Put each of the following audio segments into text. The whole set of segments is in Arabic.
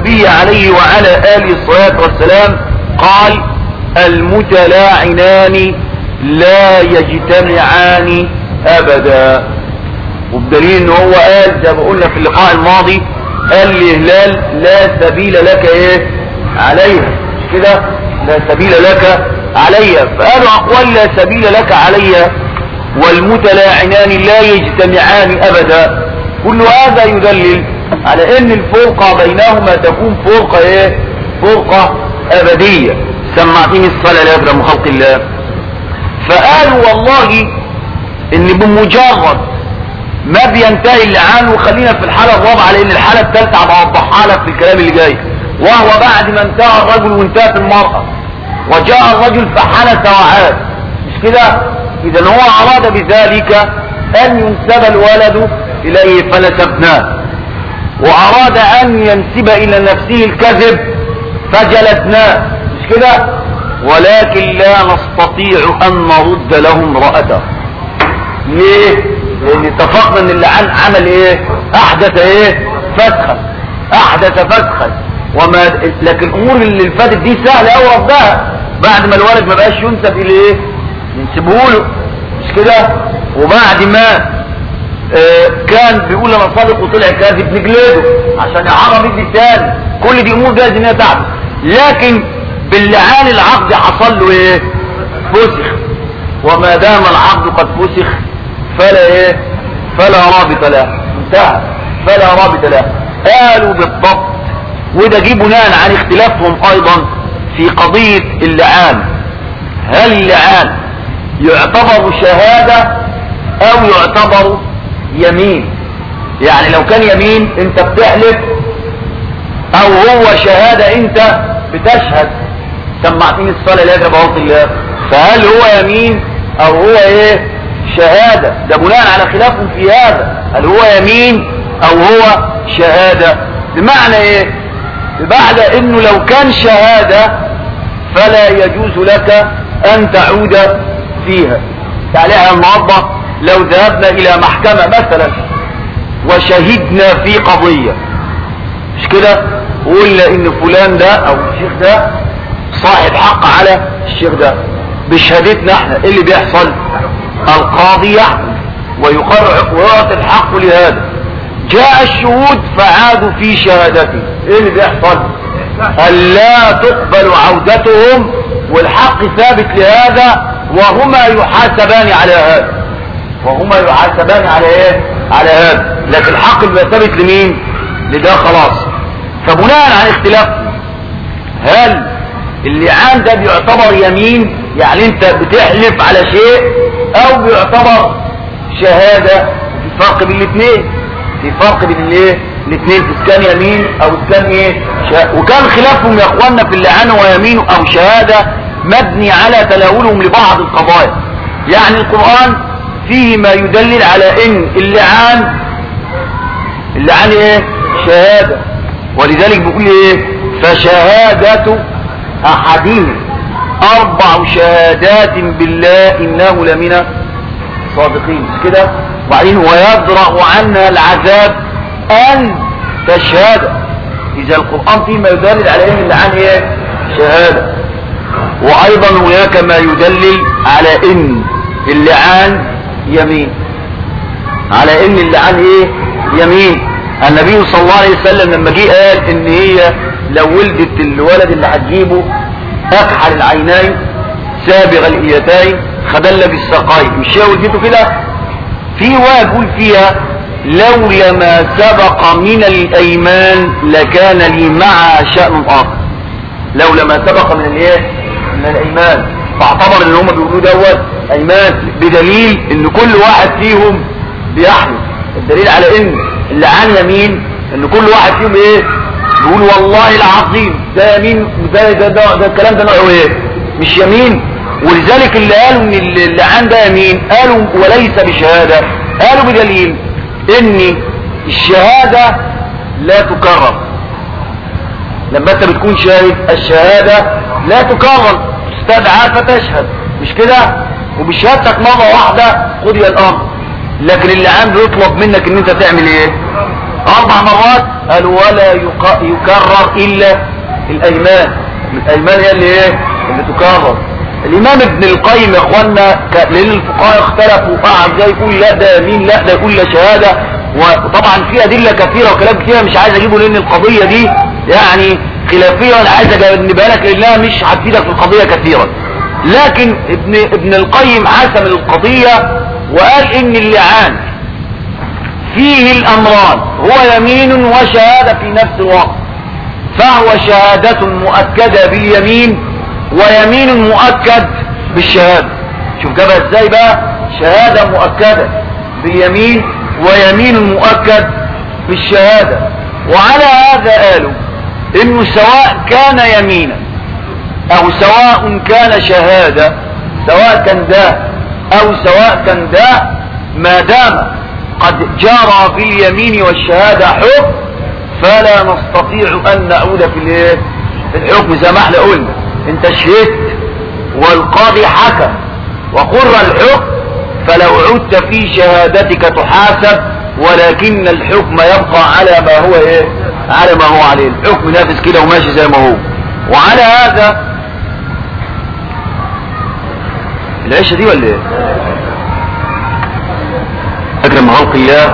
النبي عليه وعلى آله الصلاة والسلام قال المتلاعنان لا يجتمعان أبدا. وبدليل ان هو قال زي ما قلنا في اللقاء الماضي قال لهلال لا سبيل لك ايه عليها، مش كده؟ لا سبيل لك عليها. فقالوا اقوال لا سبيل لك عليها والمتلاعنان لا يجتمعان ابدا، كل هذا يدلل على ان الفرقة بينهما تكون فرقة ايه؟ فرقة ابدية. سمعتني الصلاة لا يكرم خلق الله. فقالوا والله ان بمجرد ما بينتهي اللعان، وخلينا في الحالة الرابعة لان الحالة الثالثة هبوضحها لك في الكلام اللي جاي، وهو بعد ما انتهى الرجل وانتهت المرأة وجاء الرجل فحنث وعاد، مش كده؟ اذا هو اراد بذلك ان ينسب الولد اليه فنسبناه، واراد ان ينسب الى نفسه الكذب فجلدناه، مش كده؟ ولكن لا نستطيع ان نرد له امرأته. ليه؟ لان اتفقنا ان اللعان عمل ايه؟ احدث ايه؟ فسخا، احدث فسخا. لكن الامور اللي فاتت دي سهله قوي ردها بعد ما الولد ما بقاش ينسب اليه، ينسبه له، مش كده؟ وبعد ما كان بيقول انا صادق وطلع كاذب نجلده عشان يعرف يدي الثاني. كل دي امور جايز ان هي تعمل، لكن باللعان العقد حصل له ايه؟ فسخ. وما دام العقد قد فسخ فلا ايه؟ فلا رابط له، انتهى، فلا رابط له. قالوا بالضبط، وده جه بناء عن اختلافهم ايضا في قضية اللعان. هل اللعان يعتبر شهادة او يعتبر يمين؟ يعني لو كان يمين انت بتحلف، او هو شهادة انت بتشهد. سمعتني الصلاة لا يجب عرض الله. فهل هو يمين او هو ايه؟ شهادة؟ ده بناء على خلافهم في هذا، هل هو يمين او هو شهادة. بمعنى ايه؟ بمعنى انه لو كان شهادة فلا يجوز لك ان تعود فيها. تعالى النهارده لو ذهبنا الى محكمة مثلا وشهدنا في قضية، مش كده؟ وقلنا ان فلان ده او الشيخ ده صاحب حق على الشيخ ده بشهادتنا احنا، ايه اللي بيحصل؟ القاضي يحكم ويقرر ويعطي الحق لهذا. جاء الشهود فعادوا في شهادته، ايه اللي بيحصل؟ ألا تقبل عودتهم والحق ثابت لهذا، وهما يحاسبان على هذا، وهما يحاسبان على ايه؟ على هذا. لكن الحق يبقى ثابت لمين؟ لده خلاص. فبناء على اختلاف هل اللعان ده بيعتبر يمين، يعني انت بتحلف على شيء، او بيعتبر شهادة؟ في فرق بين الاثنين، في فرق بين الايه؟ الاثنين، اذا كان يمين او اذا كان ايه؟ وكان خلافهم يا اخواننا في اللعان ويمين او شهادة مبني على تناولهم لبعض القضايا. يعني القرآن فيه ما يدلل على ان اللعان ايه؟ شهادة. ولذلك بيقول ايه؟ فشهادة احدهم 4 شهادات بالله انه لمن صادقين، مش كده؟ وبعدين ويدرأ عنا العذاب ان تشهد. اذا القرآن فيه ما يدلل على ان اللعان ايه؟ شهادة. وايضا هناك ما يدلل على ان اللعان يمين، على ان اللعان ايه؟ يمين. النبي صلى الله عليه وسلم لما جه قال ان هي لو ولدت الولد اللي هتجيبه اكحل العينين سابغ الإيتين خدل بالساقين، مش هي ولدته كده؟ في واحد يقول فيها لولا ما سبق من الايمان لكان لي معها شأن اخر. لولا ما سبق من الايه؟ من الايمان. فاعتبر ان هم بيقولوا دوت ايمان، بدليل ان كل واحد فيهم بيحلف. الدليل على ان اللعان يمين ان كل واحد فيهم ايه؟ بيقول والله العظيم ده يمين. ده الكلام ده نوعه ايه؟ مش يمين. ولذلك اللي قالوا ان اللعان ده يمين قالوا وليس بشهادة، قالوا بدليل ان الشهادة لا تكرر. لما انت بتكون شاهد الشهادة لا تكرر، تستدعى فتشهد، مش كده؟ وبشهادتك مرة واحدة قضي الامر. لكن اللعان بيطلب منك ان انت تعمل ايه؟ 4 مرات. قالوا ولا يكرر الا الايمان. الايمان هي اللي ايه اللي تكرر. الامام ابن القيم يا اخوانا لان الفقهاء اختلفوا قعد ده يقول لا ده يمين، لا ده يقول لا شهاده، وطبعا في ادله كثيره وكلام كثير مش عايز اجيبه لان القضيه دي يعني خلافيه وانا عايز اجنبها لك لانها مش هتفيدك في القضيه كثيرا. لكن ابن القيم حسم القضيه وقال ان اللعان فيه الامران، هو يمين وشهاده في نفس الوقت، فهو شهادة مؤكدة باليمين ويمين مؤكد بالشهادة. شوف جابها ازاي بقى، شهادة مؤكدة باليمين ويمين مؤكد بالشهادة. وعلى هذا قالوا انه سواء كان يمينا او سواء كان شهادة، سواء كان ده او سواء كان ده، ما دام قد جرى باليمين والشهادة حكم فلا نستطيع ان نعود في الحكم. زي ما احنا قلنا انت شهدت والقاضي حكم وقر الحكم، فلو عدت في شهادتك تحاسب، ولكن الحكم يبقى على ما هو على ما هو عليه. الحكم نافذ كده وماشي زي ما هو. وعلى هذا العيشة دي ولا ايه؟ اكرم خلق الله.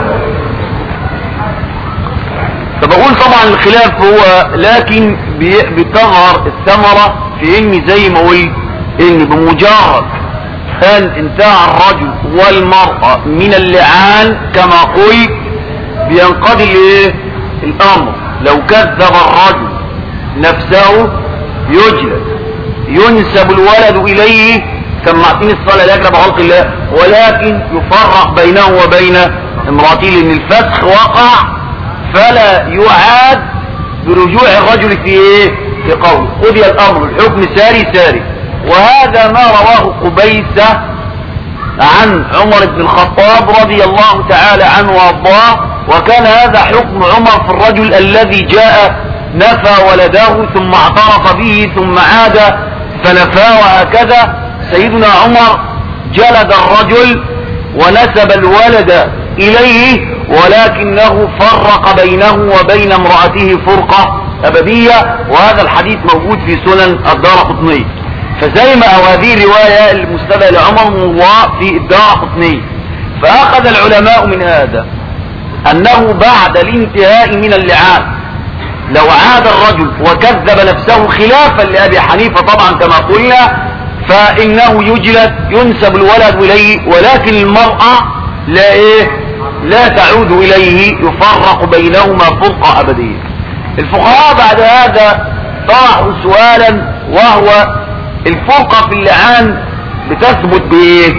فبقول طبعا الخلاف هو لكن بتظهر الثمرة في ان زي ما قلت ان بمجرد ان انتهى الرجل والمرأة من اللعان كما قلت بينقضي الامر. لو كذب الرجل نفسه يجلد، ينسب الولد اليه، سمعتني الصلاة لاجل بخلق الله، ولكن يفرق بينه وبين امراته لان الفسخ وقع، فلا يعاد برجوع الرجل في قوله. قضي الامر الحكم ساري. وهذا ما رواه قبيسة عن عمر بن الخطاب رضي الله تعالى عنه وارضاه. وكان هذا حكم عمر في الرجل الذي جاء نفى ولده ثم اعترف به ثم عاد فنفاه، وهكذا سيدنا عمر جلد الرجل ونسب الولد إليه، ولكنه فرق بينه وبين امرأته فرقة أبدية. وهذا الحديث موجود في سنن الدارقطني. فزي ما هذه الرواية المسندة لعمر بن الله في الدارقطني. فأخذ العلماء من هذا أنه بعد الانتهاء من اللعان لو عاد الرجل وكذب نفسه خلافا لأبي حنيفة طبعا كما قلنا، فإنه يجلد، ينسب الولد إليه، ولكن المرأة لا تعود إليه، يفرق بينهما فرقة أبدية. الفقهاء بعد هذا طرحوا سؤالا، وهو الفرقة في اللعان بتثبت بإيه؟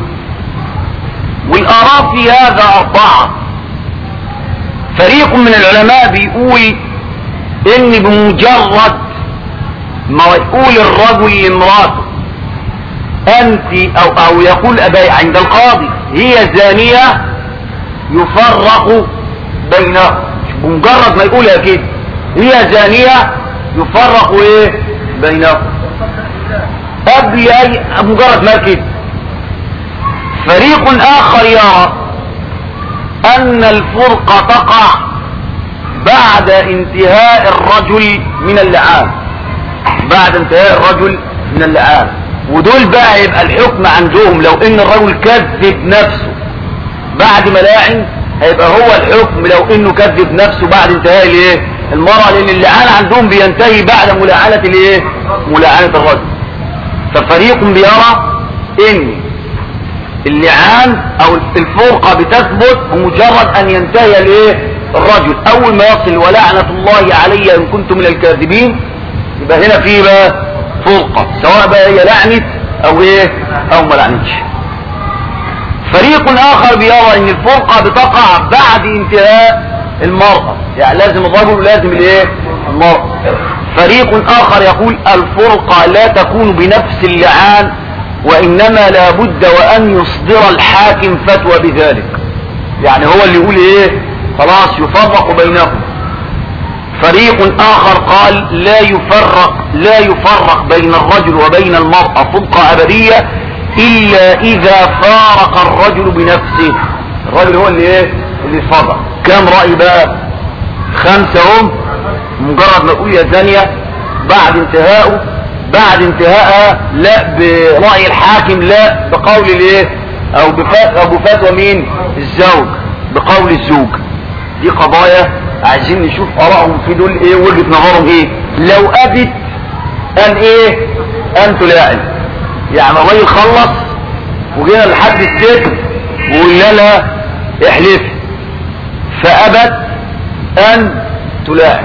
والآراء في هذا 4. فريق من العلماء بيقول إن بمجرد ما يقول الرجل لامراته أنت أو يقول أبي عند القاضي هي زانية، يفرق بينهم. بمجرد ما يقولها كده هي زانية يفرق بينهم قبل أي مجرد ما كده. فريق آخر يرى أن الفرقة تقع بعد انتهاء الرجل من اللعان، بعد انتهاء الرجل من اللعان. ودول بقى يبقى الحكم عندهم لو ان الرجل كذب نفسه بعد ما لاعن، هيبقى هو الحكم لو انه كذب نفسه بعد انتهاء المرأة، لان اللعان عندهم بينتهي بعد ملاعنة ملاعنة الرجل. ففريق بيرى ان اللعان او الفرقة بتثبت بمجرد ان ينتهي الرجل. اول ما يصل ولعنة الله علي ان كنت من الكاذبين، يبقى هنا في بقى فرقة، سواء بقى هي لعنت او ما لعنتش. فريق اخر بيرى ان الفرقة بتقع بعد انتهاء المرأة، يعني لازم الرجل ولازم المرأة. فريق اخر يقول الفرقة لا تكون بنفس اللعان، وانما لابد وان يصدر الحاكم فتوى بذلك، يعني هو اللي يقول خلاص يفرق بينهم. فريق اخر قال لا يفرق بين الرجل وبين المرأة فرقة ابدية الا اذا فارق الرجل بنفسه. الرجل هو اللي اللي فضل. كام رأي بقى؟ 5 هم. مجرد ما اقول يا زانية بعد انتهائها لا برأي الحاكم، لا بقول الايه او بفتوى مين؟ الزوج، بقول الزوج. دي قضايا عايزين نشوف ارائهم في دول ايه، وجهة نظرهم ايه. لو ابت ان ايه؟ ان تلاعن، يعني الراجل خلص وجينا لحد الست وقلنا لها احلف، فابت ان تلاعن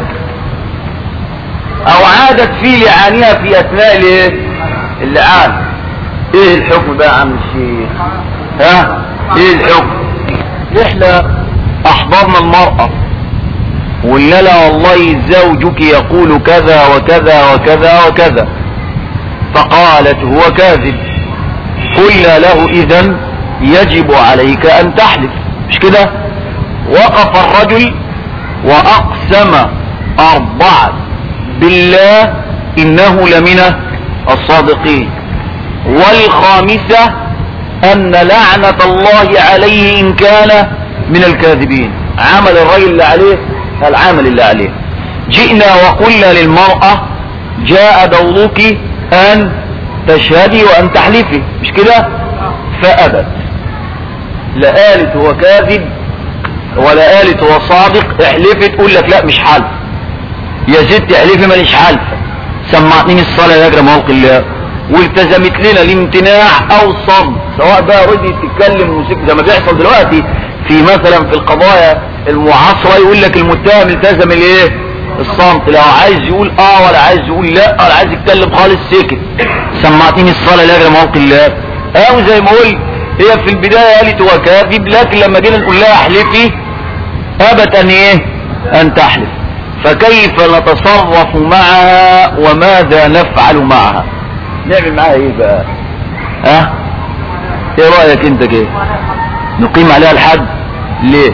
او عادت في لعانها في اثناء اللعان، ايه الحكم بقى يا عم الشيخ؟ ها ايه الحكم؟ احنا احضرنا المرأة وقلنا لها والله زوجك يقول كذا وكذا وكذا وكذا، فقالت هو كاذب. قلنا له اذن يجب عليك ان تحلف، مش كده؟ وقف الرجل واقسم 4 بالله انه لمن الصادقين، والخامسة ان لعنة الله عليه ان كان من الكاذبين. عمل الرجل اللي عليه العمل اللي عليه. جئنا وقلنا للمرأة جاء دورك ان تشهدي وان تحلفي، مش كده؟ فابت، لا قالت هو كاذب ولا قالت هو صادق. احلفت تقول لك لا مش حلف يا ست، احلفي ماليش حلف، سمعتني الصلاة يا اجرم خلق الله، والتزمت لنا الامتناع او الصمت، سواء بقى رضي تتكلم موسيقى زي ما بيحصل دلوقتي في مثلا في القضايا المعاصرة، يقول لك المتهم التزم الايه؟ الصمت، لو عايز يقول ولا عايز يقول لا ولا عايز يتكلم خالص سكت. سمعتني الصلاة يا اجرم خلق الله. او زي ما قلت هي في البداية قالت هو كاذب، لكن لما جينا نقول لها احلفي ابت ان ايه؟ ان تحلف. فكيف نتصرف معها وماذا نفعل معها؟ نعمل معها ايه بقى؟ ها؟ ايه رأيك انت كده؟ نقيم عليها الحد؟ ليه؟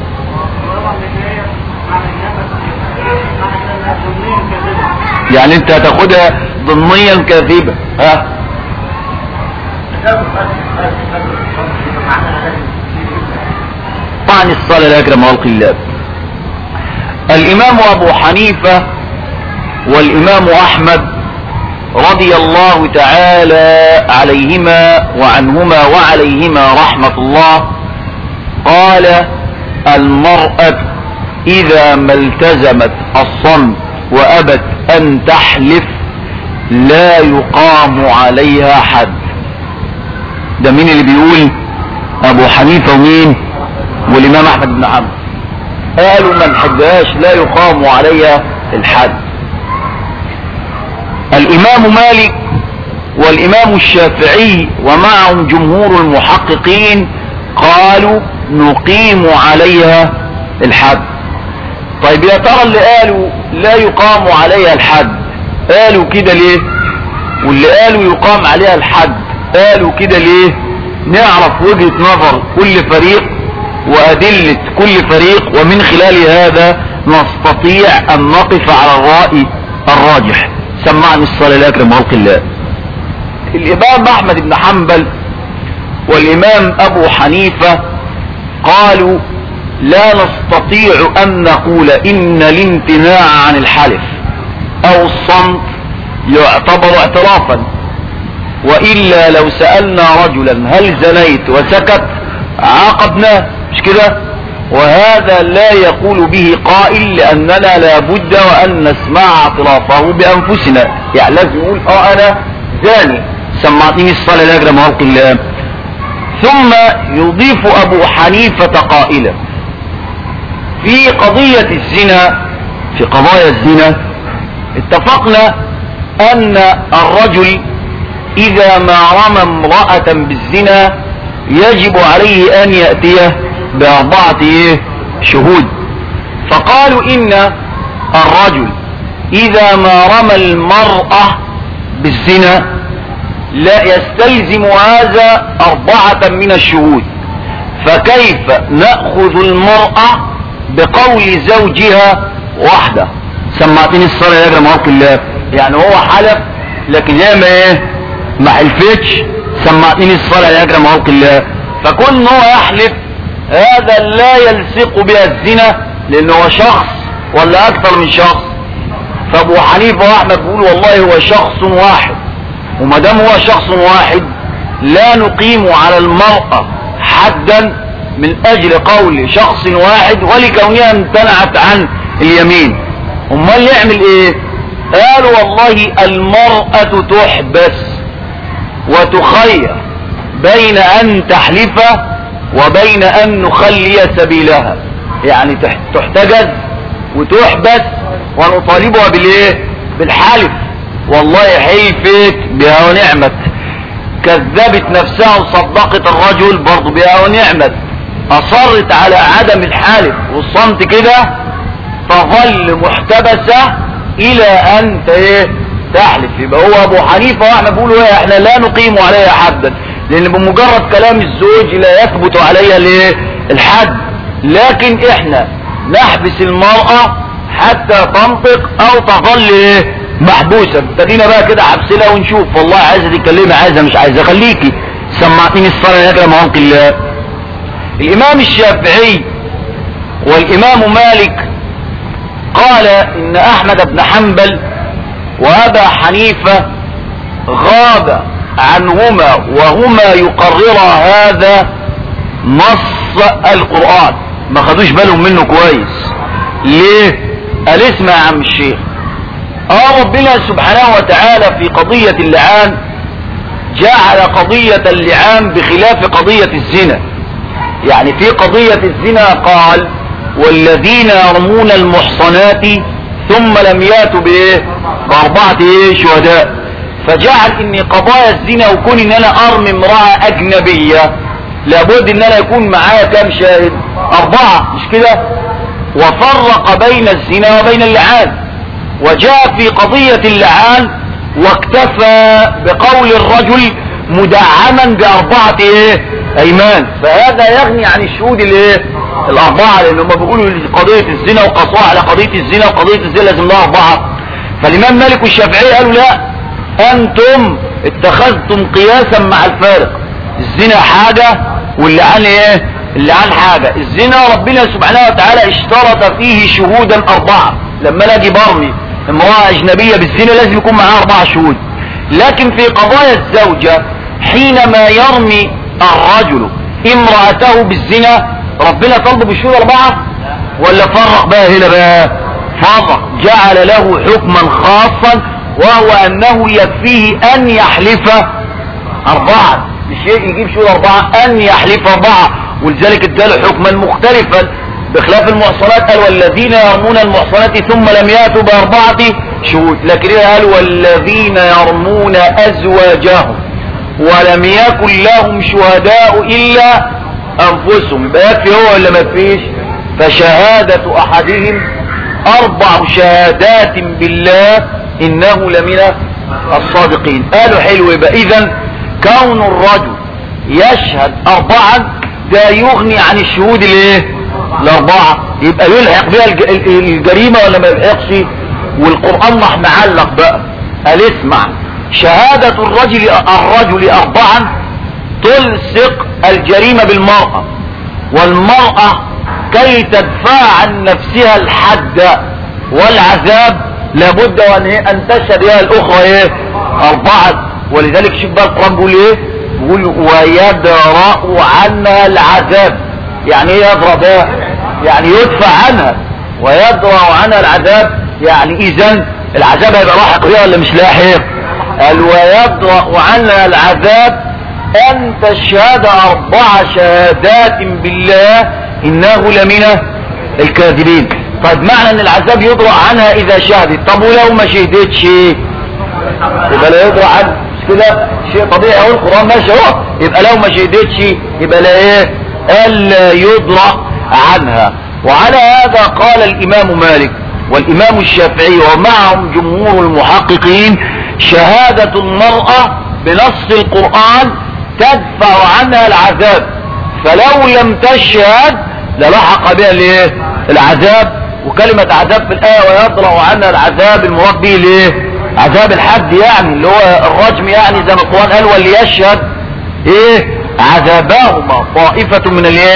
يعني انت هتاخدها ضمنيا كاذبة، ها؟ طعن الصلاة الأكرم خلق الله. الامام ابو حنيفة والامام احمد رضي الله تعالى عليهما وعنهما وعليهما رحمة الله قال المرأة اذا ما التزمت الصمت وابت ان تحلف لا يقام عليها حد. ده مين اللي بيقول؟ ابو حنيفة ومين؟ والامام احمد بن حنبل. قالوا من حدهاش لا يقام عليها الحد. الامام مالك والامام الشافعي ومعهم جمهور المحققين قالوا نقيم عليها الحد. طيب يا ترى اللي قالوا لا يقام عليها الحد قالوا كده ليه؟ واللي قالوا يقام عليها الحد قالوا كده ليه؟ نعرف وجهة نظر كل فريق وأدلة كل فريق، ومن خلال هذا نستطيع أن نقف على الرأي الراجح. سمعني الصلاة الأكرم خلق الله. الإمام أحمد بن حنبل والإمام أبو حنيفة قالوا لا نستطيع أن نقول إن الامتناع عن الحلف أو الصمت يعتبر اعترافا، وإلا لو سألنا رجلا هل زنيت وسكت عاقبناه، مش كده؟ وهذا لا يقول به قائل لأننا لابد وأن نسمع اعترافه بأنفسنا. يعني لازم يقول أنا زاني، سمعتني الصلاة الأكرم خلق الله. ثم يضيف أبو حنيفة قائلا في قضية الزنا، في قضايا الزنا اتفقنا أن الرجل إذا ما رمى امرأة بالزنا يجب عليه أن يأتيه ب4 شهود. فقالوا إن الرجل إذا ما رمى المرأة بالزنا لا يستلزم هذا 4 من الشهود، فكيف نأخذ المرأة بقول زوجها وحده؟ سمعتني الصلاة يا اكرم خلق الله. يعني هو حلف لكن هي ما حلفتش، سمعتني الصلاة يا اكرم خلق الله. فكون هو يحلف هذا لا يلصق بها الزنا لانه هو شخص ولا اكثر من شخص. فابو حنيفة واحمد بيقول والله هو شخص واحد، وما دام هو شخص واحد لا نقيم على المرأة حدا من اجل قول شخص واحد ولكونها امتنعت عن اليمين. امال يعمل ايه؟ قالوا والله المرأة تحبس وتخير بين ان تحلف وبين ان نخلي سبيلها، يعني تحتجز وتحبس ونطالبها بالايه؟ بالحلف. والله حلفت بها ونعمت، كذبت نفسها وصدقت الرجل برضو بها ونعمت، اصرت على عدم الحلف والصمت كده، تظل محتبسة الى ان تحلف. يبقى هو ابو حنيفة واحنا بيقولوا ايه؟ احنا لا نقيم عليها حدا، لان بمجرد كلام الزوج لا يثبت عليها الحد، لكن احنا نحبس المرأة حتى تنطق او تظل محبوسة. ابتدينا بقى كده حبسلها ونشوف والله عايزة تتكلمي عايزة مش عايزة، خليكي سمعتيني الصلاة هناك لما انقل الله. الامام الشافعي والامام مالك قال ان احمد بن حنبل وابا حنيفة غاب عنهما وهما يقررا هذا نص القرآن، ما خدوش بالهم منه كويس. ليه؟ قال اسمع يا عم الشيخ، ربنا سبحانه وتعالى في قضية اللعان جعل قضية اللعان بخلاف قضية الزنا. يعني في قضية الزنا قال والذين يرمون المحصنات ثم لم ياتوا بأربعة شهداء، فجعل ان قضايا الزنا وكون ان انا ارمي امرأة اجنبية لابد ان انا يكون معايا كام شاهد؟ 4، مش كده؟ وفرق بين الزنا وبين اللعان، وجاء في قضية اللعان واكتفى بقول الرجل مدعما ب4 ايمان، فهذا يغني عن الشهود 4، لان هم بيقولوا قضية الزنا وقصوها على قضية الزنا، وقضية الزنا لازم لها 4. فالامام مالك والشافعي قالوا لا، انتم اتخذتم قياسا مع الفارق، الزنا حاجة واللعان اللعان حاجة. الزنا ربنا سبحانه وتعالى اشترط فيه شهودا 4، لما انا اجي برمي امرأة اجنبية بالزنا لازم يكون معاها 4 شهود. لكن في قضايا الزوجة حينما يرمي الرجل امرأته بالزنا ربنا طلب بالشهود 4 ولا فرق بقى؟ هنا بقى فرق، جعل له حكما خاصا وهو انه يكفيه ان يحلف 4، مش يجيب شهود 4، ان يحلف 4، ولذلك اداله حكما مختلفا بخلاف المحصنات. قال والذين يرمون المحصنات ثم لم ياتوا ب4 شهود، لكن قال والذين يرمون ازواجهم ولم يكن لهم شهداء الا انفسهم، يبقى يكفي هو ولا ما يكفيش؟ فشهادة احدهم 4 شهادات بالله انه لمن الصادقين. قالوا حلو، يبقى اذا كون الرجل يشهد 4 ده يغني عن الشهود 4، يبقى يلحق بها الجريمة ولا ما يلحقش؟ والقرآن راح معلق بقى، قال اسمع شهادة الرجل 4 تلصق الجريمة بالمرأة، والمرأة كي تدفع عن نفسها الحد والعذاب لابد ان تشهد بها الاخرى 4. ولذلك شوف بقى القرآن بيقول بيقول ويدرأ عنها العذاب. يعني ايه يدرأ؟ يعني يدفع عنها، ويدرأ عنها العذاب يعني اذا العذاب هيبقى لاحق بها ولا مش لاحق؟ قال ويدرأ عنها العذاب ان تشهد 4 شهادات بالله انه لمن الكاذبين. طيب معنى ان العذاب يدرأ عنها اذا شهدت، طب ولو ما شهدتش يبقى لا يدرأ عنها، مش كده؟ شيء طبيعي اهو، القرآن ماشي اهو. يبقى لو ما شهدتش يبقى لا الا يدرأ عنها. وعلى هذا قال الامام مالك والامام الشافعي ومعهم جمهور المحققين شهادة المرأة بنص القرآن تدفع عنها العذاب، فلو لم تشهد للحق بها العذاب. وكلمة عذاب في الآية ويدرأ عنها العذاب المراد به عذاب الحد، يعني اللي هو الرجم، يعني زي ما القرآن قال وليشهد عذابهما طائفة من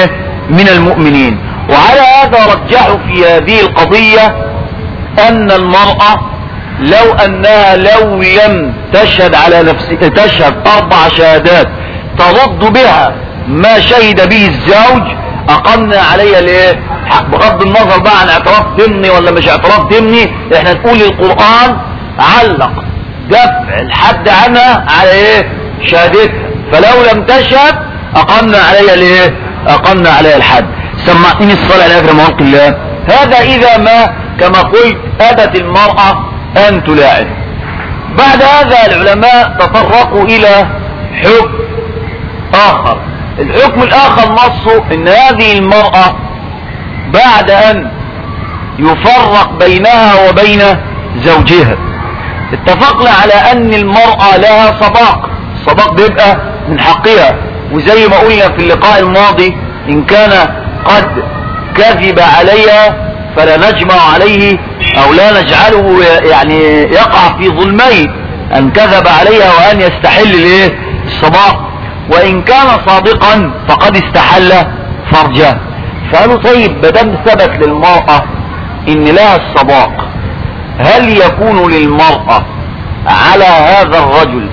من المؤمنين. وعلى هذا رجحوا في هذه القضية ان المرأة لو انها لو لم تشهد على نفسها تشهد 4 شهادات ترد بها ما شهد به الزوج اقمنا عليها الايه، بغض النظر بقى عن اعتراف ضمني ولا مش اعتراف ضمني. احنا نقول القرآن علق دفع الحد عنها على ايه، شهادتها، فلو لم تشهد اقمنا عليها الايه، اقمنا عليها الحد. سمعتني الصلاة لاجل خلق الله. هذا اذا ما كما قلت ابت المرأة ان تلاعب. بعد هذا العلماء تطرقوا الى حكم اخر. الحكم الاخر نصه ان هذه المرأة بعد ان يفرق بينها وبين زوجها، اتفقنا على ان المرأة لها صداق، الصداق بيبقى من حقها. وزي ما قلنا في اللقاء الماضي ان كان قد كذب عليها فلا نجمع عليه او لا نجعله يعني يقع في ظلمين، ان كذب عليها وان يستحل الايه، الصداق، وان كان صادقا فقد استحل فرجه. فقالوا طيب بدم ثبت للمرأة ان لها الصداق، هل يكون للمرأة على هذا الرجل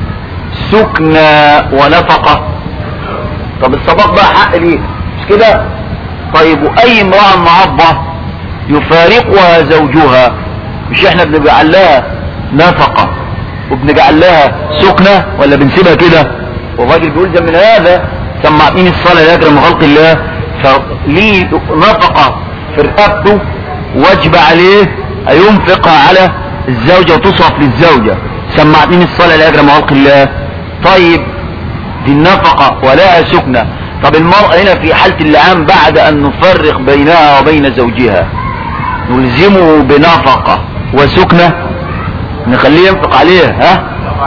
سكنى ونفقة؟ طب الصداق بقى حق ليه مش كده؟ طيب واي امرأة معضة يفارقها زوجها، مش احنا بنجعل لها نفقة وبنجعل لها سكنة ولا بنسيبها كده؟ والراجل بيقول ده من هذا سمعتني الصلاة لا يكرم خلق الله، فليه نفقة في رقبته واجب عليه هينفقها على الزوجة وتصرف للزوجة. سمعتني الصلاة لا يكرم خلق الله. طيب دي النفقة ولها سكنة. طب المرأة هنا في حالة اللعان بعد ان نفرق بينها وبين زوجها نلزمه بنفقة وسكنة نخليه ينفق عليها؟ ها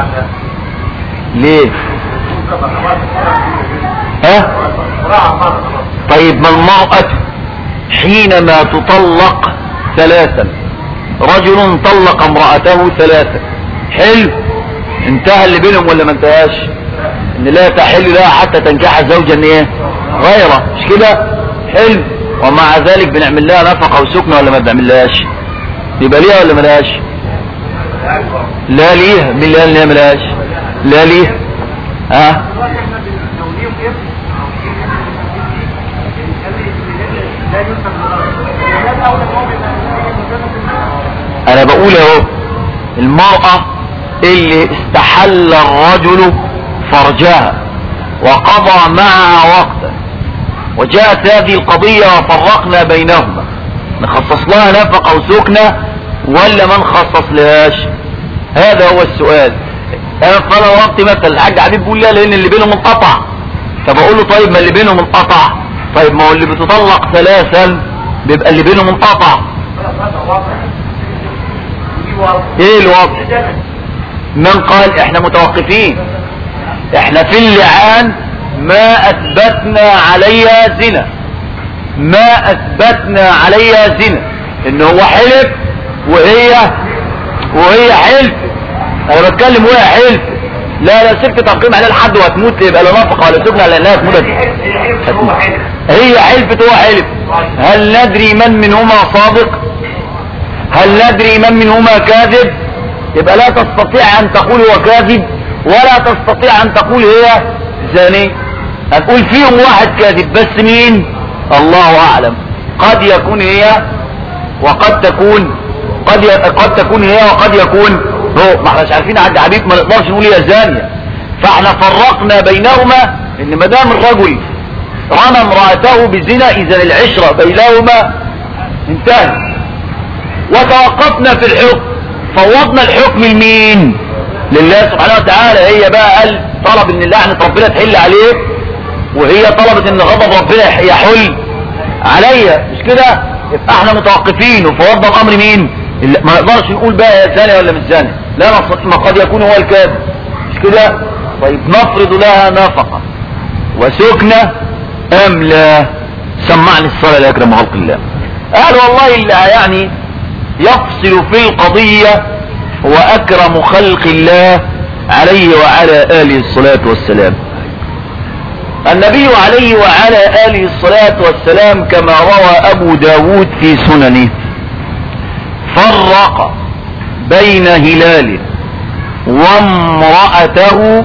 ليه؟ ها؟ طيب ما المرأة حينما تطلق 3، رجل طلق امرأته 3، حلو، انتهى اللي بينهم ولا ما انتهاش؟ ان لا تحل لها حتى تنكح زوجا ايه غيره، مش كده؟ حلو، ومع ذلك بنعمل لها نفقة وسكنة ولا ما بنعملهاش؟ يبقى ليها ولا ملهاش؟ لا ليها. مين اللي قال ان هي ملهاش؟ لا ليها. ها؟ انا بقول اهو المرأة اللي استحل الرجل فرجها وقضى معها وقتا وجاءت هذه القضية وفرقنا بينهما، نخصص لها نفقة وسكنة ولا ما نخصص لهاش؟ هذا هو السؤال. فانا وقت مثلا الحاج عبيد بيقول لا لان اللي بينهم انقطع، فبقول له طيب ما اللي بينهم انقطع، طيب ما هو اللي بتطلق 3 بيبقى اللي بينهم انقطع. ايه الوضع؟ من قال احنا متوقفين، احنا في اللعان ما اثبتنا عليها زنا، ما اثبتنا عليها زنا، ان هو حلف وهي حلف. انا بتكلم وهي حلف، لا سبت تقييم عليها لحد وهتموت يبقى لا نفقه ولا سكنه لانها تموت. هي حلفت وهو حلف، هل ندري من منهما صادق؟ هل ندري من منهما كاذب؟ يبقى لا تستطيع ان تقول هو كاذب ولا تستطيع ان تقول هي زاني. هنقول فيهم واحد كاذب بس مين؟ الله اعلم. قد يكون هي وقد تكون قد تكون هي وقد يكون هو، ما احناش عارفين حد عبيد ما نقدرش نقول هي زانية. فاحنا فرقنا بينهما ان ما دام الرجل رمى امرأته بزنا اذا العشرة بينهما انتهت، وتوقفنا في الحكم، فوضنا الحكم لمين؟ لله سبحانه وتعالى. هي بقى قال طلب ان لعنة ربنا تحل عليه، وهي طلبت ان غضب ربنا يحل عليها، مش كده؟ يبقى احنا متوقفين وفوضنا الامر مين؟ ما نقدرش نقول بقى هي زانية ولا مش زانية، لا ما قد يكون هو الكاذب، مش كده؟ طيب نفرض لها نفقة وسكنة ام لا؟ سمعني الصلاة لا يكرم خلق الله. قال والله اللي يعني يفصل في القضية هو اكرم خلق الله عليه وعلى اله الصلاة والسلام. النبي عليه وعلى آله الصلاة والسلام كما روى أبو داود في سننه فرق بين هلال وامرأته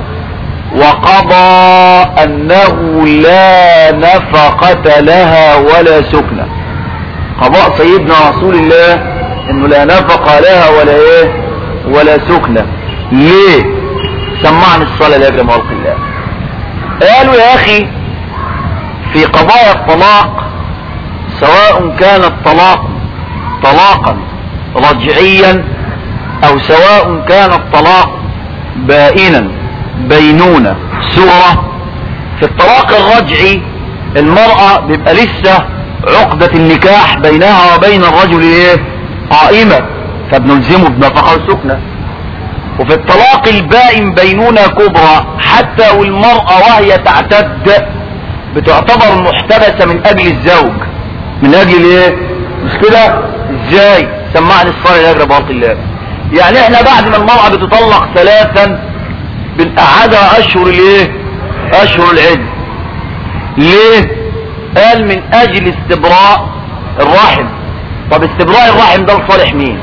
وقضى أنه لا نفقة لها ولا سكنة. قضاء سيدنا رسول الله انه لا نفقة لها ولا ايه ولا سكنة. ليه؟ سمعني الصلاة لأجل خلق الله. قالوا يا اخي في قضايا الطلاق سواء كان الطلاق طلاقا رجعيا او سواء كان الطلاق بائنا بينونة صورة، في الطلاق الرجعي المرأة بيبقى لسه عقدة النكاح بينها وبين الرجل ايه قائمة فبنلزمه بنفقة وسكنة. وفي الطلاق البائن بينونة كبرى حتى والمرأة وهي تعتد بتعتبر محتبسة من اجل الزوج من اجل ايه مش كده؟ ازاي؟ سمعني الصلاة لاجل خلق الله. يعني احنا بعد ما المرأة بتطلق ثلاثا بنقعدها اشهر الايه اشهر العدة. ليه؟ قال من اجل استبراء الرحم. طب استبراء الرحم ده لصالح مين؟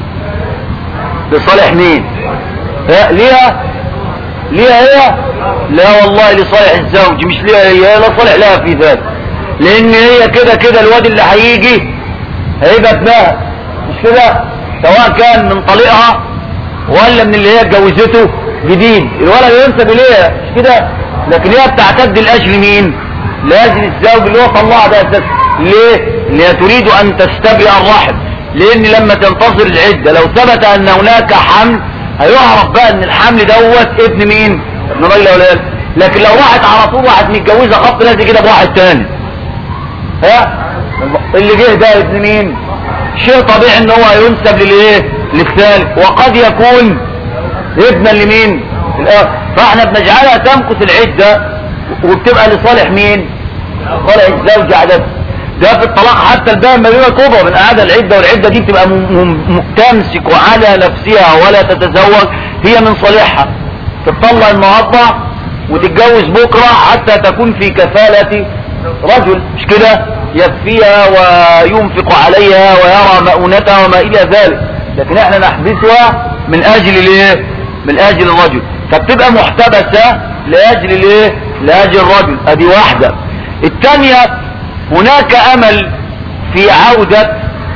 لصالح مين؟ ليها هي؟ لا والله لصالح الزوج مش ليها هي، لا صالح لها في ذلك، لان هي كده كده الواد اللي هيجي هيبقى ابنها مش كده، سواء كان من طليقها ولا من اللي هي اتجوزته جديد الولد ينسب اليها مش كده. لكن هي بتعتد لاجل مين؟ لاجل الزوج اللي هو طلعها ده اساسا. ليه؟ لأنها تريد ان تستبرئ الرحم، لان لما تنتظر العدة لو ثبت ان هناك حمل هيعرف بقى ان الحمل دوت ابن مين؟ ابن راجل اولاد. لكن لو راحت على طول واحد متجوزه خط لازم كده بواحد تاني، ها اللي جه ده ابن مين؟ شيء طبيعي ان هو ينسب للايه؟ للثالث، وقد يكون ابنا لمين؟ فاحنا بنجعلها تمكث العدة وبتبقى لصالح مين؟ صالح الزوج عادة. ده في الطلاق حتى الباء مدينة كبرى من قعدة العدة، والعدة دي بتبقى تمسك على نفسها ولا تتزوج، هي من صالحها تطلع النهارده وتتجوز بكرة حتى تكون في كفالة رجل مش كده يكفيها وينفق عليها ويرى مؤونتها وما الى ذلك. لكن احنا نحبسها من اجل الايه؟ من اجل الرجل، فبتبقى محتبسة لاجل الايه؟ لاجل الرجل. ادي واحدة. الثانية هناك امل في عودة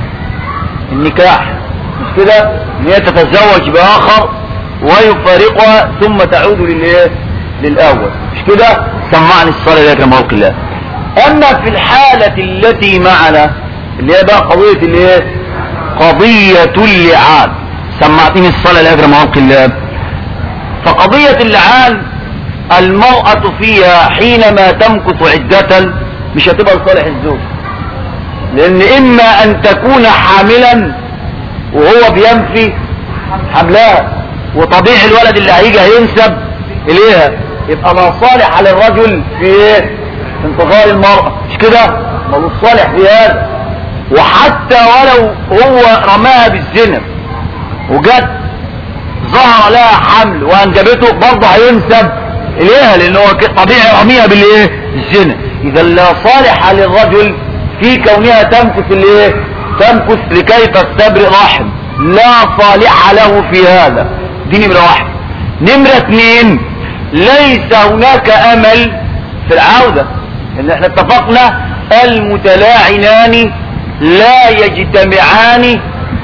النكاح مش كده، ان هي تتزوج باخر ويفارقها ثم تعود للايه؟ للاول مش كده. سمعني الصلاة لك خلق الله. اما في الحالة التي معنا اللي هي بقى قضية الايه؟ قضية اللعان. سمعتني الصلاة لك خلق الله. فقضية اللعان المرأة فيها حينما تمكث عدة مش هتبقى لصالح الزوج، لان اما ان تكون حاملا وهو بينفي حملها، وطبيعي الولد اللي هيجي هينسب اليها، يبقى ما صالح للرجل في ايه؟ انتظار المرأة مش كده، ملوش صالح في هذا. وحتى ولو هو رماها بالزنا وجت ظهر لها حمل وانجبته برضه هينسب اليها، لان هو طبيعي رميها بالايه؟ الزنا. اذا لا صالح للرجل في كونها تمكث الايه؟ تمكث لكي تستبرئ رحم، لا صالح له في هذا. دي نمرة واحد. نمرة اثنين، ليس هناك امل في العودة، ان احنا اتفقنا المتلاعنان لا يجتمعان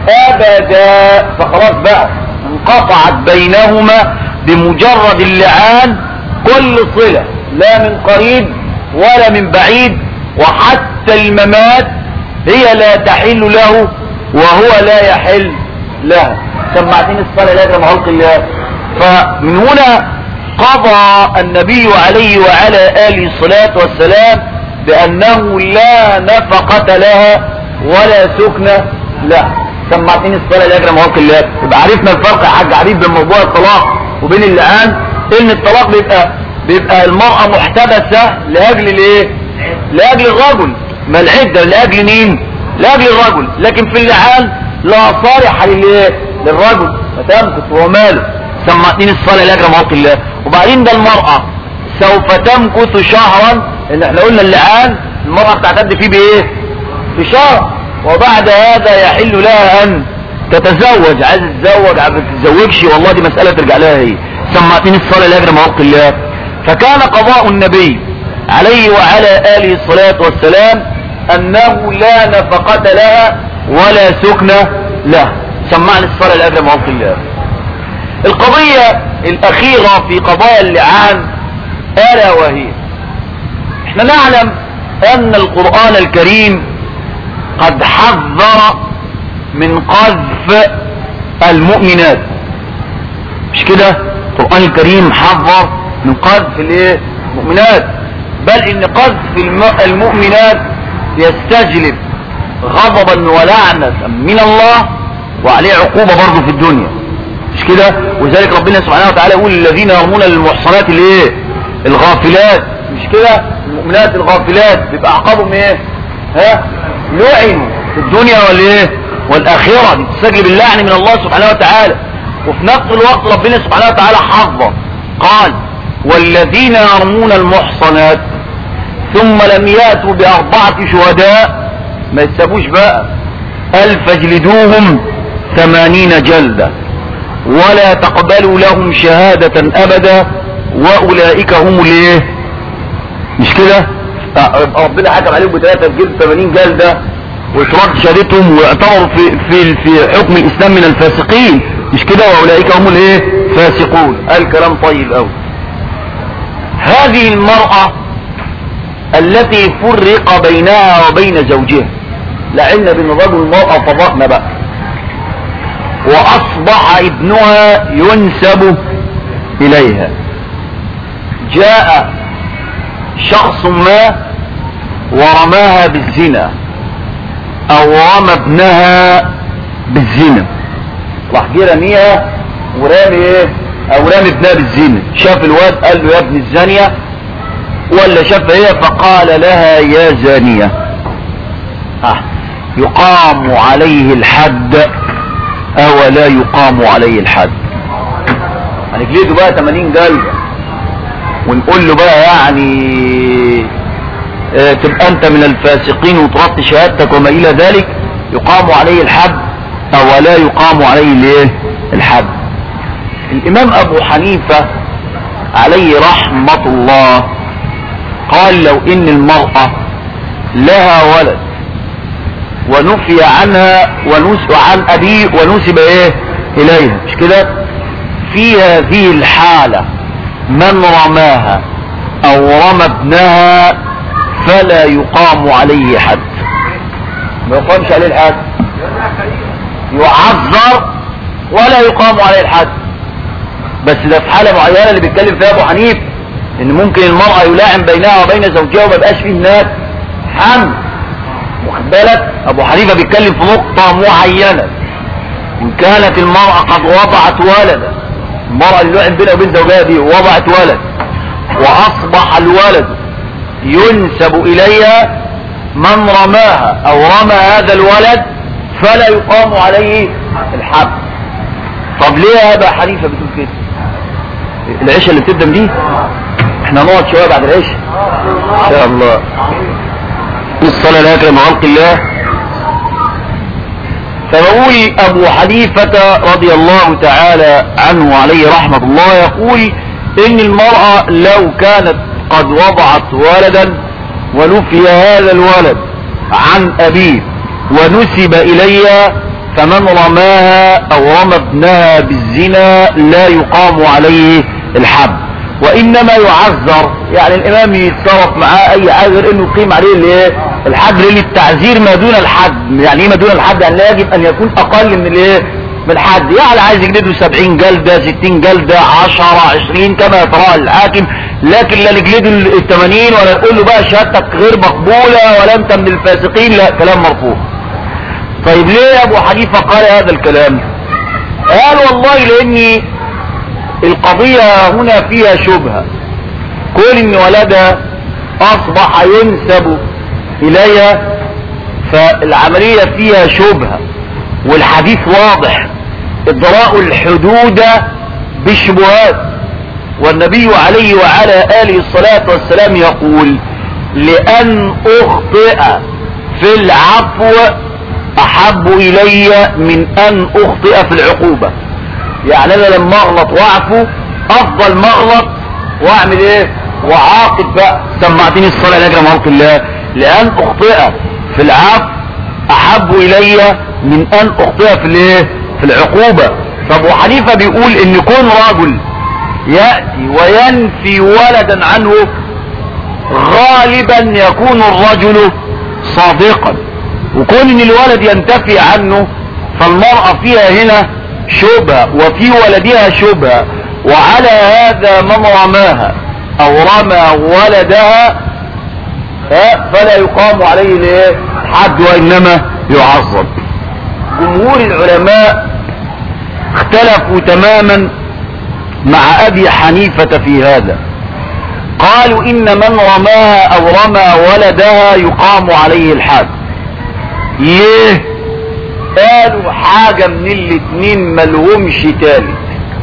ابدا، فخلاص بقى انقطعت بينهما بمجرد اللعان كل صلة، لا من قريب ولا من بعيد، وحتى الممات هي لا تحل له وهو لا يحل لها. سمعتني الصلاة لا خلق الله. فمن هنا قضى النبي عليه وعلى آله الصلاة والسلام بأنه لا نفقة لها ولا سكنة لها. سمعتني الصلاة لا خلق الله. يبقى عرفنا الفرق يا حاج عريف بين موضوع الطلاق وبين اللعان، ان الطلاق بيبقى المرأة محتبسة لاجل الايه؟ لاجل الرجل، ما العدة لاجل مين؟ لاجل الرجل. لكن في اللعان لا صالح للايه؟ للرجل، فتمكث وهو ماله. سمعتني الصلاة لا خلق الله. وبعدين ده المرأة سوف تمكث شهرا، ان احنا قلنا اللعان المرأة بتعتد فيه بايه؟ بشهر، وبعد هذا يحل لها ان تتزوج. عايز تتزوج ما تتزوجش، والله دي مسألة ترجع لها هي. سمعتني الصلاة لاجل موقع الله. فكان قضاء النبي عليه وعلى آله الصلاة والسلام انه لا نفقة لها ولا سكن له. سمعني الصلاة لاجل موقع الله. القضية الاخيرة في قضايا اللعان الا وهي، احنا نعلم ان القرآن الكريم قد حذر من قذف المؤمنات، مش كده؟ القرآن الكريم حذر من قذف الايه؟ المؤمنات، بل ان قذف المؤمنات يستجلب غضبا ولعنة من الله وعليه عقوبة برضه في الدنيا، مش كده؟ وذلك ربنا سبحانه وتعالى يقول الذين يرمون المحصنات الايه؟ الغافلات، مش كده؟ المؤمنات الغافلات بيبقى عقابهم ايه؟ لعنوا في الدنيا والايه؟ والاخره، دي تستجلب اللعن من الله سبحانه وتعالى. وفي نفس الوقت ربنا سبحانه وتعالى حذر قال والذين يرمون المحصنات ثم لم ياتوا ب4 شهداء، ما يتسابوش بقى، فاجلدوهم 80 جلدة ولا تقبلوا لهم شهادة ابدا واولئك هم الايه؟ مش كده؟ ربنا حكم عليهم ب3 جلد 80 جلدة وترد شهادتهم واعتبروا في حكم الاسلام من الفاسقين، مش كده؟ واولئك هم الايه؟ فاسقون. الكلام طيب اوي. هذه المرأة التي فرق بينها وبين زوجها، لعن بين الرجل والمرأة فرقنا بقى، واصبح ابنها ينسب اليها. جاء شخص ما ورماها بالزنا او رمى ابنها بالزنا، راح جه رميها ورامي ايه؟ او رامي ابنها بالزنا. شاف الواد قال له يا ابن الزانية، ولا شاف ايه؟ فقال لها يا زانية. يقام عليه الحد او لا يقام عليه الحد؟ هنجلده بقى 80 جلدة ونقول له بقى يعني تبقى انت من الفاسقين وترد شهادتك وما الى ذلك، يقام عليه الحد او لا يقام عليه الايه؟ الحد. الامام ابو حنيفة عليه رحمة الله قال لو ان المرأة لها ولد ونفي عنها عن ابيه ونسب ايه؟ اليها، مش كده؟ في هذه الحالة من رماها او رمى ابنها فلا يقام عليه حد. ما يقامش عليه الحد، يعذر ولا يقام عليه الحد. بس ده في حالة معينة اللي بيتكلم فيها ابو حنيفة، ان ممكن المرأة يلاعن بينها وبين زوجها وما يبقاش فيه هناك حمل، واخد بالك؟ ابو حنيفة بيتكلم في نقطة معينة، ان كانت المرأة قد وضعت ولدا، المرأة اللي لعن بينها وبين زوجها دي وضعت ولد واصبح الولد ينسب اليها، من رماها او رمى هذا الولد فلا يقام عليه الحد. طب ليه يا ابا حنيفة بتقول كده؟ العشاء اللي بتقدم دي احنا نقعد شوية بعد العشاء ان شاء الله. الصلاة لا يكرم خلق الله. فبقول ابو حنيفة رضي الله تعالى عنه عليه رحمة الله يقول ان المرأة لو كانت قد وضعت ولدا ونفي هذا الولد عن ابيه ونسب اليها، فمن رماها او رمى ابنها بالزنا لا يقام عليه الحد، وانما يعذر. يعني الامام يتصرف معاه اي حاجه غير انه يقيم عليه الايه؟ الحد، لان التعذير ما دون الحد. يعني ايه ما دون الحد؟ يعني لا يجب ان يكون اقل من الايه؟ من الحد. يعني عايز يجلده 70 جلدة 60 جلدة 10 20 كما يتراءى الحاكم، لكن لا نجلده 80 ولا نقول له بقى شهادتك غير مقبولة ولا انت من الفاسقين، لا، كلام مرفوض. طيب ليه يا ابو حنيفة قال هذا الكلام؟ قال والله لاني القضية هنا فيها شبهة، كل ان ولدها اصبح ينسب اليها، فالعملية فيها شبهة، والحديث واضح: ادراء الحدود بالشبهات. والنبي عليه وعلى آله الصلاة والسلام يقول لأن أخطئ في العفو أحب إلي من أن أخطئ في العقوبة. يعني أنا لما أغلط وأعفو أفضل ما أغلط وأعمل إيه وعاقب بقى. سمعتني الصلاة يا أكرم خلق الله. لأن أخطئ في العفو أحب إلي من أن أخطئ في الإيه في العقوبة. طب وحنيفة بيقول إن كون رجل يأتي وينفي ولدا عنه غالبا يكون الرجل صادقا، وكون ان الولد ينتفي عنه فالمرأة فيها هنا شبهة وفي ولدها شبهة، وعلى هذا من رماها او رمى ولدها فلا يقام عليه حد وانما يعذب. جمهور العلماء اختلفوا تماما مع ابي حنيفة في هذا، قالوا ان من رماها او رمى ولدها يقام عليه الحد. ليه؟ قالوا حاجة من الاتنين ملهمش تالت.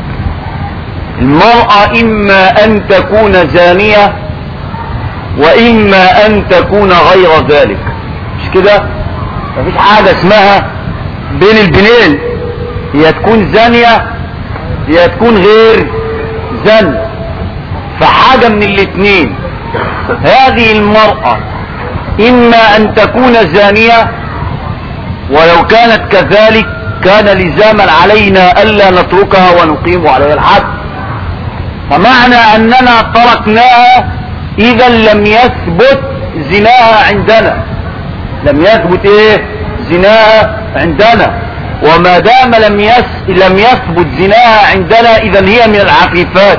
المرأة اما ان تكون زانية واما ان تكون غير ذلك، مش كده؟ مفيش حاجة اسمها بين البنين، هي تكون زانية هي تكون غير زانية، فحاجة من الاتنين. هذه المرأة اما ان تكون زانية، ولو كانت كذلك كان لزاما علينا الا نتركها ونقيم عليها الحد. فمعنى اننا تركناها اذا لم يثبت زناها عندنا، لم يثبت ايه زناها عندنا، وما دام لم يثبت زناها عندنا اذا هي من العفيفات.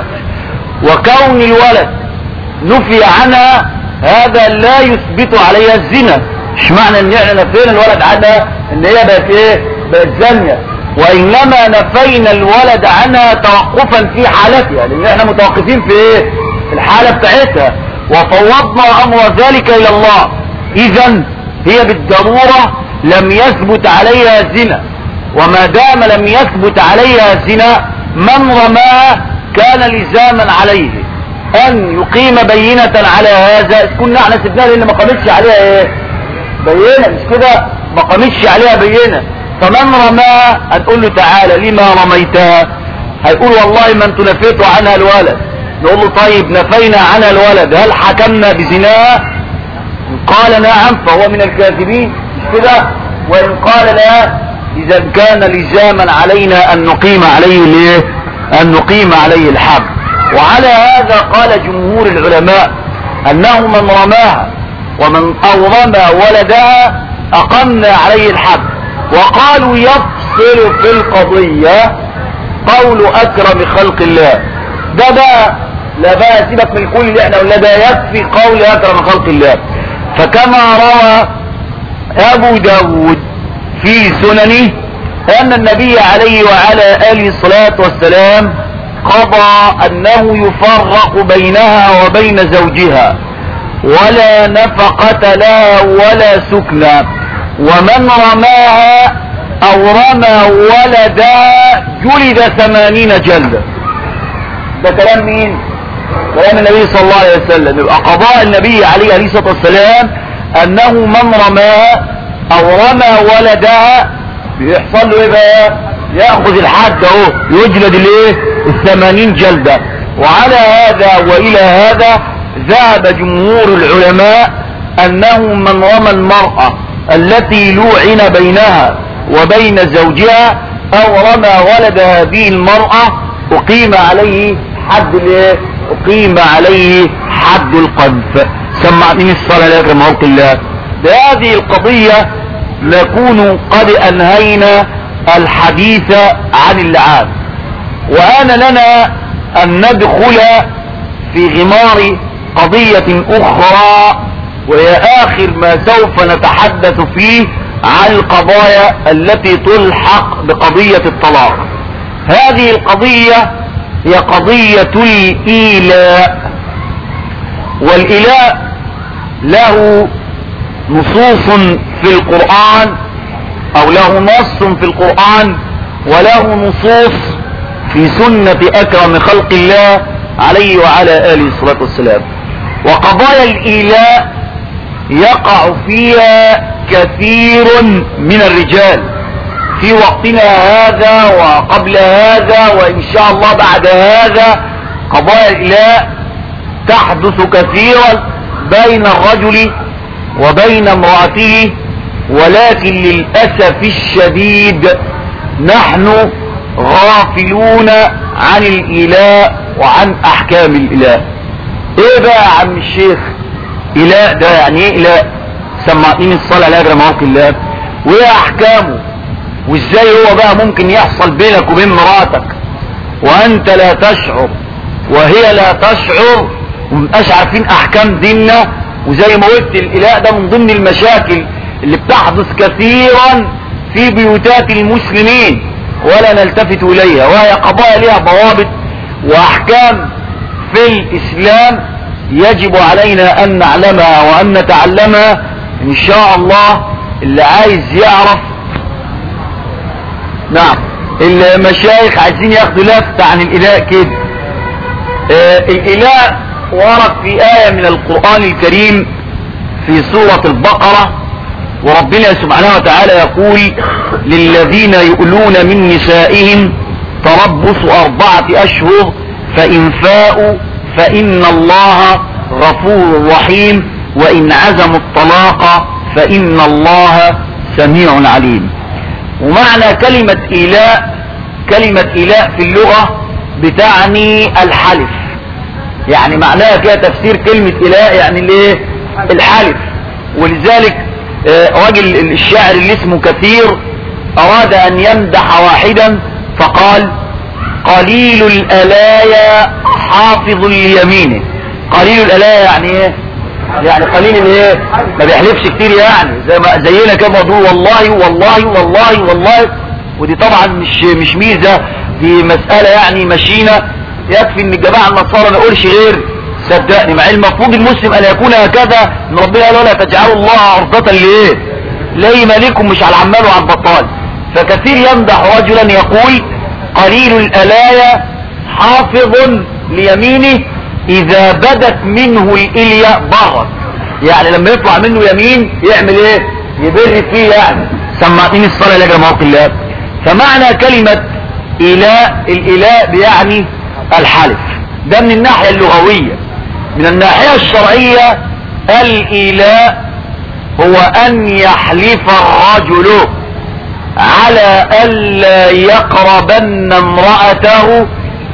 وكون الولد نفي عنها هذا لا يثبت عليها الزنا. مش معنى ان احنا نفينا الولد عنها ان هي بقت ايه بقت زانية، وانما نفينا الولد عنها توقفا في حالتها، لان احنا متوقفين في ايه في الحالة بتاعتها، وفوضنا امر ذلك الى الله. اذا هي بالضرورة لم يثبت عليها زنا، وما دام لم يثبت عليها زنا من رماها كان لزاما عليه ان يقيم بينة على هذا. كنا احنا سبناها لان ما قامتش عليها ايه بينة، مش كده؟ ما قامتش عليها بينة. فمن رماها هنقول له تعالى لما رميتها؟ هيقول والله ما انتوا نفيتوا عنها الولد. نقول له طيب نفينا عنها الولد، هل حكمنا بزناها؟ قال نعم فهو من الكاذبين، مش كده؟ وان قال لا اذا كان لزاما علينا ان نقيم عليه الايه ان نقيم عليه الحد. وعلى هذا قال جمهور العلماء انه من رماها ومن او رمى ولدها اقمنا عليه الحد. وقالوا يفصل في القضية قول اكرم خلق الله. ده بقى لا بقى سيبك من الكل اللي احنا قلنا، ده يكفي قول اكرم خلق الله. فكما روى ابو داود في سننه ان النبي عليه وعلى آله الصلاة والسلام قضى انه يفرق بينها وبين زوجها ولا نفقة لها ولا سكنى، ومن رماها او رمى ولدها جلد 80 جلدة. ده كلام مين؟ كلام النبي صلى الله عليه وسلم. يبقى قضاء النبي عليه الصلاة والسلام انه من رماها او رمى ولدها بيحصل له ايه بقى؟ ياخذ الحد اهو، يجلد الايه 80 جلدة. وعلى هذا والى هذا ذهب جمهور العلماء انه من رمى المرأة التي لوعن بينها وبين زوجها او رمى ولد هذه المرأة اقيم عليه حد الايه اقيم عليه حد القذف. سمعتني الصلاة يا اكرم خلق الله. بهذه القضية نكون قد انهينا الحديث عن اللعان، وآن لنا ان ندخل في غمار قضية اخرى، وهي اخر ما سوف نتحدث فيه عن القضايا التي تلحق بقضية الطلاق. هذه القضية هي قضية الإيلاء. والإيلاء له نصوص في القرآن او له نص في القرآن وله نصوص في سنة اكرم خلق الله عليه وعلى آله الصلاة والسلام. وقضايا الإيلاء يقع فيها كثير من الرجال في وقتنا هذا وقبل هذا وإن شاء الله بعد هذا. قضايا الإيلاء تحدث كثيرا بين الرجل وبين امرأته، ولكن للأسف الشديد نحن غافلون عن الإيلاء وعن أحكام الإيلاء. ايه بقى يا عم الشيخ إيلاء ده؟ يعني ايه إيلاء؟ سمعتني الصلاة لاجل موقع الله، وايه أحكامه، وازاي هو بقى ممكن يحصل بينك وبين مراتك وانت لا تشعر وهي لا تشعر ومبقاش عارفين احكام ديننا. وزي ما قلت الإيلاء ده من ضمن المشاكل اللي بتحدث كثيرا في بيوتات المسلمين ولا نلتفت اليها، وهي قضايا لها ضوابط واحكام في الاسلام يجب علينا ان نعلمها وان نتعلمها ان شاء الله. اللي عايز يعرف، نعم المشايخ عايزين ياخدوا لفتة عن الإيلاء كده. الإيلاء ورد في آية من القرآن الكريم في سورة البقرة، وربنا سبحانه وتعالى يقول للذين يؤلون من نسائهم تربص 4 أشهر فإن فاءوا فإن الله غفور رحيم وإن عزموا الطلاق فإن الله سميع عليم. ومعنى كلمة إيلاء، كلمة إيلاء في اللغة بتعني الحلف، يعني معناها كده تفسير كلمة إيلاء يعني الايه؟ الحلف. ولذلك راجل الشاعر اللي اسمه كثير أراد أن يمدح واحدا فقال قليل الألايا حافظ ليمينه. قليل الألايا يعني ايه؟ يعني قليل الايه؟ ما بيحلفش كتير، يعني زينا كده موضوع والله والله والله والله. ودي طبعا مش ميزة، دي مسألة يعني مشينة. يكفي ان الجماعة النصارى ما يقولش غير صدقني، مع المفروض المسلم ان يكون هكذا. ان ربنا قال ولا تجعلوا الله عرضة لايه؟ لأيمانكم، مش على العمال وعلى البطال. فكثير يمدح رجلا يقول قليل الألايا حافظ ليمينه اذا بدت منه الإلياء برت، يعني لما يطلع منه يمين يعمل ايه؟ يبر فيه. يعني سمعتني الصلاة لاجل موقع الله. فمعنى كلمة إيلاء، الإيلاء بيعني الحلف، ده من الناحية اللغوية. من الناحية الشرعية الإيلاء هو أن يحلف الرجل على ألا يقربن امرأته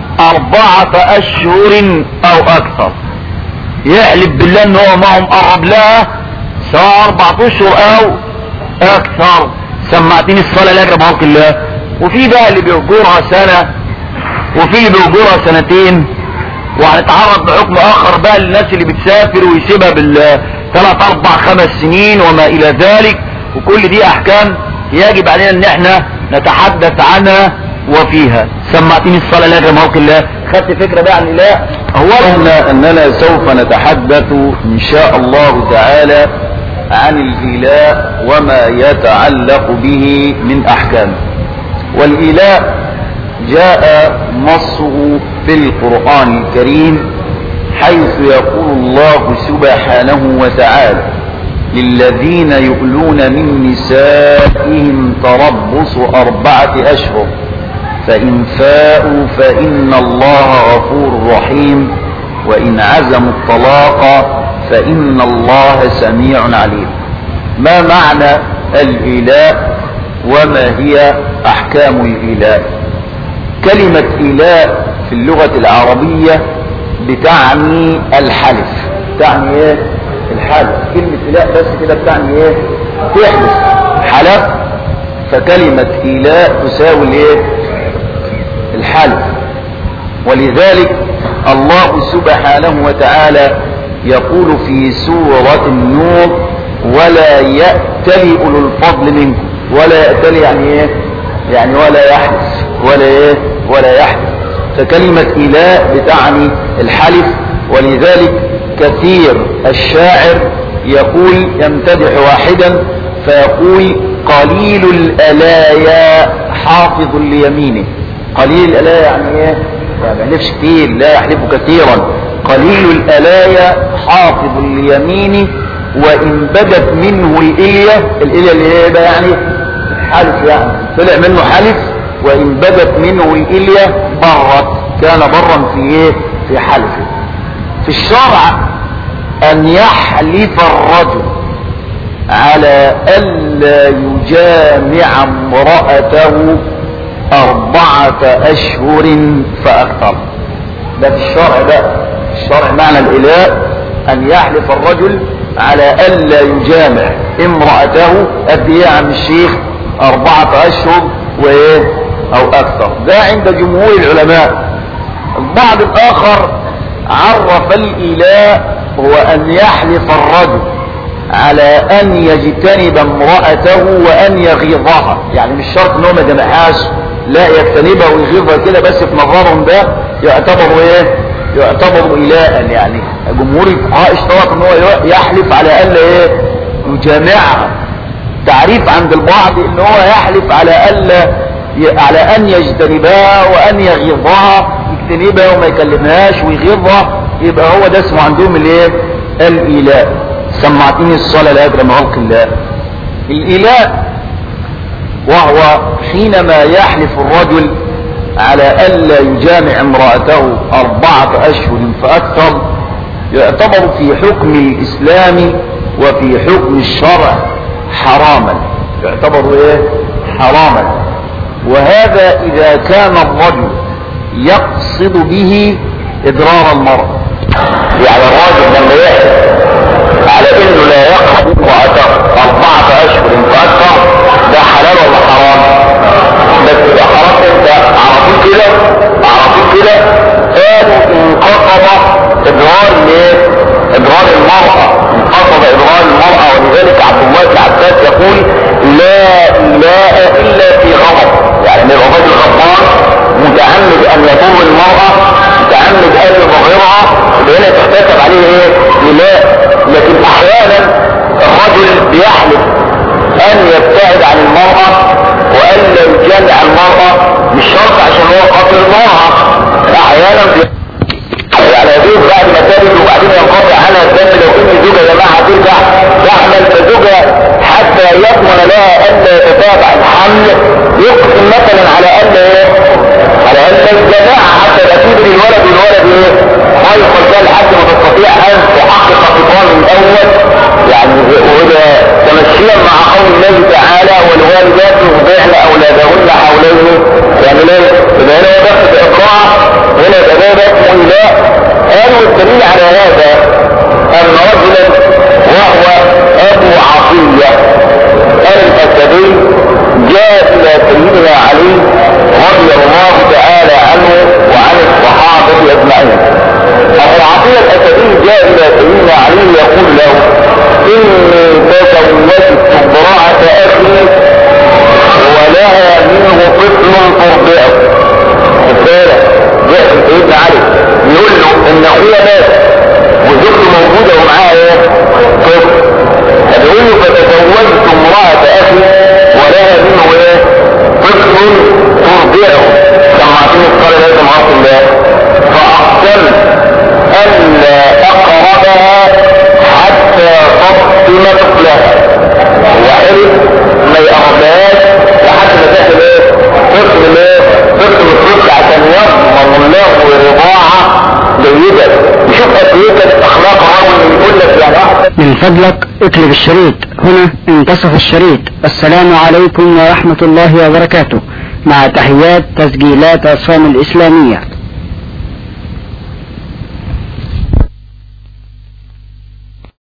4 أشهر أو أكثر. يحلف بالله ان هو معهم قرب لها سواء 4 أشهر أو أكثر. سمعتني الصلاة لاجل موقع الله. وفي بقى اللي بيهجرها سنة، وفي اللي بيهجرها 2 سنين، وهنتعرض بحكم آخر بقى للناس اللي بتسافر ويسيبها بال3 4 5 سنين وما إلى ذلك. وكل دي أحكام يجب علينا ان احنا نتحدث عنها وفيها. سمعتني الصلاة لاجل موقع الله. خدت فكرة بقى عن الإله؟ أولا أننا سوف نتحدث إن شاء الله تعالى عن الإله وما يتعلق به من أحكام. والإله جاء نصه في القرآن الكريم حيث يقول الله سبحانه وتعالى للذين يؤلون من نسائهم تربص 4 أشهر فإن فاءوا فإن الله غفور رحيم وإن عزموا الطلاق فإن الله سميع عليم. ما معنى الإيلاء وما هي أحكام الإيلاء؟ كلمة إيلاء في اللغة العربية بتعني الحلف. تعني ايه؟ الحلف. كلمة إيلاء بس كده بتعني ايه؟ تحلف. حلف. فكلمة إيلاء تساوي ايه؟ الحلف. ولذلك الله سبحانه وتعالى يقول في سورة النور ولا يأتل أولو الفضل منكم. ولا يأتل يعني ايه؟ يعني ولا يحلف. ولا ايه؟ ولا يحلف. فكلمة إيلاء بتعني الحلف. ولذلك كثير الشاعر يقول يمتدح واحدا فيقول قليل الألايا حافظ ليمينه. قليل الألايا يعني ايه؟ ما بيحلفش كتير، لا يحلف كثيرا. قليل الآلاية حافظ ليمينه وإن بدت منه الإلية اللي هي ده يعني حلف، يعني طلع منه حلف وإن بدت منه الإلية برت، كان برا في ايه؟ في حلفه. في الشرع أن يحلف الرجل على ألا يجامع امرأته 4 أشهر فأكثر. ده في الشرع بقى، الشرع معنى الإله أن يحلف الرجل على ألا يجامع امرأته قد ايه يا عم الشيخ؟ 4 أشهر وايه أو أكثر. ده عند جمهور العلماء. البعض الآخر عرف الإله هو أن يحلف الرجل على أن يجتنب امرأته وأن يغيظها، يعني مش شرط انه ما جمعهاش، لا يجتنبها ويغيظها كده، بس في نظرهم ده يعتبر ايه؟ يعتبر إلها. يعني جمهور الفقهاء اشترط ان هو يحلف على ألا ايه؟ يجامعها. تعريف عند البعض ان هو يحلف على ألا على أن يجتنبها وأن يغيظها، يجتنبها وما يكلمهاش ويغيظها، يبقى هو ده اسمه عندهم الايه؟ الإله. سمعتني الصلاة لا أجرم خلق الله. الإله وهو حينما يحلف الرجل على ألا يجامع امرأته 4 أشهر فأكثر، يعتبر في حكم الإسلام وفي حكم الشرع حراما، يعتبر ايه؟ حراما. وهذا إذا كان الرجل يقصد به إضرار المرأة. يعني الراجل لما يحلف على انه لا يقرب امرأته 4 أشهر فأكثر، ده حلال ولا حرام؟ بس ده حرام انت على طول كده، على طول كده قالوا انقصد اضرار ايه؟ اضرار المرأة، انقصد اضرار المرأة. ولذلك عبد الله بن عباس يقول لا اله الا في غضب، يعني ان الرجل غضبان متعمد ان يضر المرأة، متعمد ان يضررها، هنا تحتسب عليه ايه؟ لا. لكن احيانا الرجل بيحلف ان يبتعد عن المرأة وان لا يجامع المرأة، مش شرط عشان هو قاتل المرأة، احيانا يعني يجوز بعد ما تلد وبعدين ينقطع عنها الدم لو ان زوجها جماعة ترجع تعمل فزوجها حتى يضمن لها ان لا يتتابع الحمل، يقسم مثلا على ان ايه؟ على ان الجماعة حتى تفيد للولد والولد ايه؟ خير كان لحد ما تستطيع ان تحقق خطان الاول. يعني وده تمشيا مع قول الله تعالى والوالدات يرضعن اولادهن حولين كاملين، اذا هنا وضعت اقراء هنا ده اسمه لا. قالوا الدليل على هذا ان رجلا وهو ابو عطية الاسدي جاء الى سيدنا علي رضي الله تعالى عنه وعن الصحابة اجمعين. ابو عطية الاسدي جاء الى سيدنا علي يقول له اني تزوجت امرأة اخي ولها منه طفل ترضعه. سيدنا علي يقول له ان اخويا مات وزوجته موجودة ومعاها ايه؟ طفل. فبيقول له فتزوجت امرأة اخي ولها منه ايه؟ طفل ترضعه. سمعتني الصلاة لازم عرض الله. فاقسمت ان لا اقربها حتى تفطم طفلها، وحرص ما يقربهاش لحد ما تاخد ايه؟ طفل ايه؟ طفل الطفل عشان يضمن له رضاعة جيدة. شوف قد اخلاق الرجل يقول لك يعني من فضلك اقلب الشريط، هنا انتصف الشريط. السلام عليكم ورحمة الله وبركاته، مع تحيات تسجيلات عصام الإسلامية.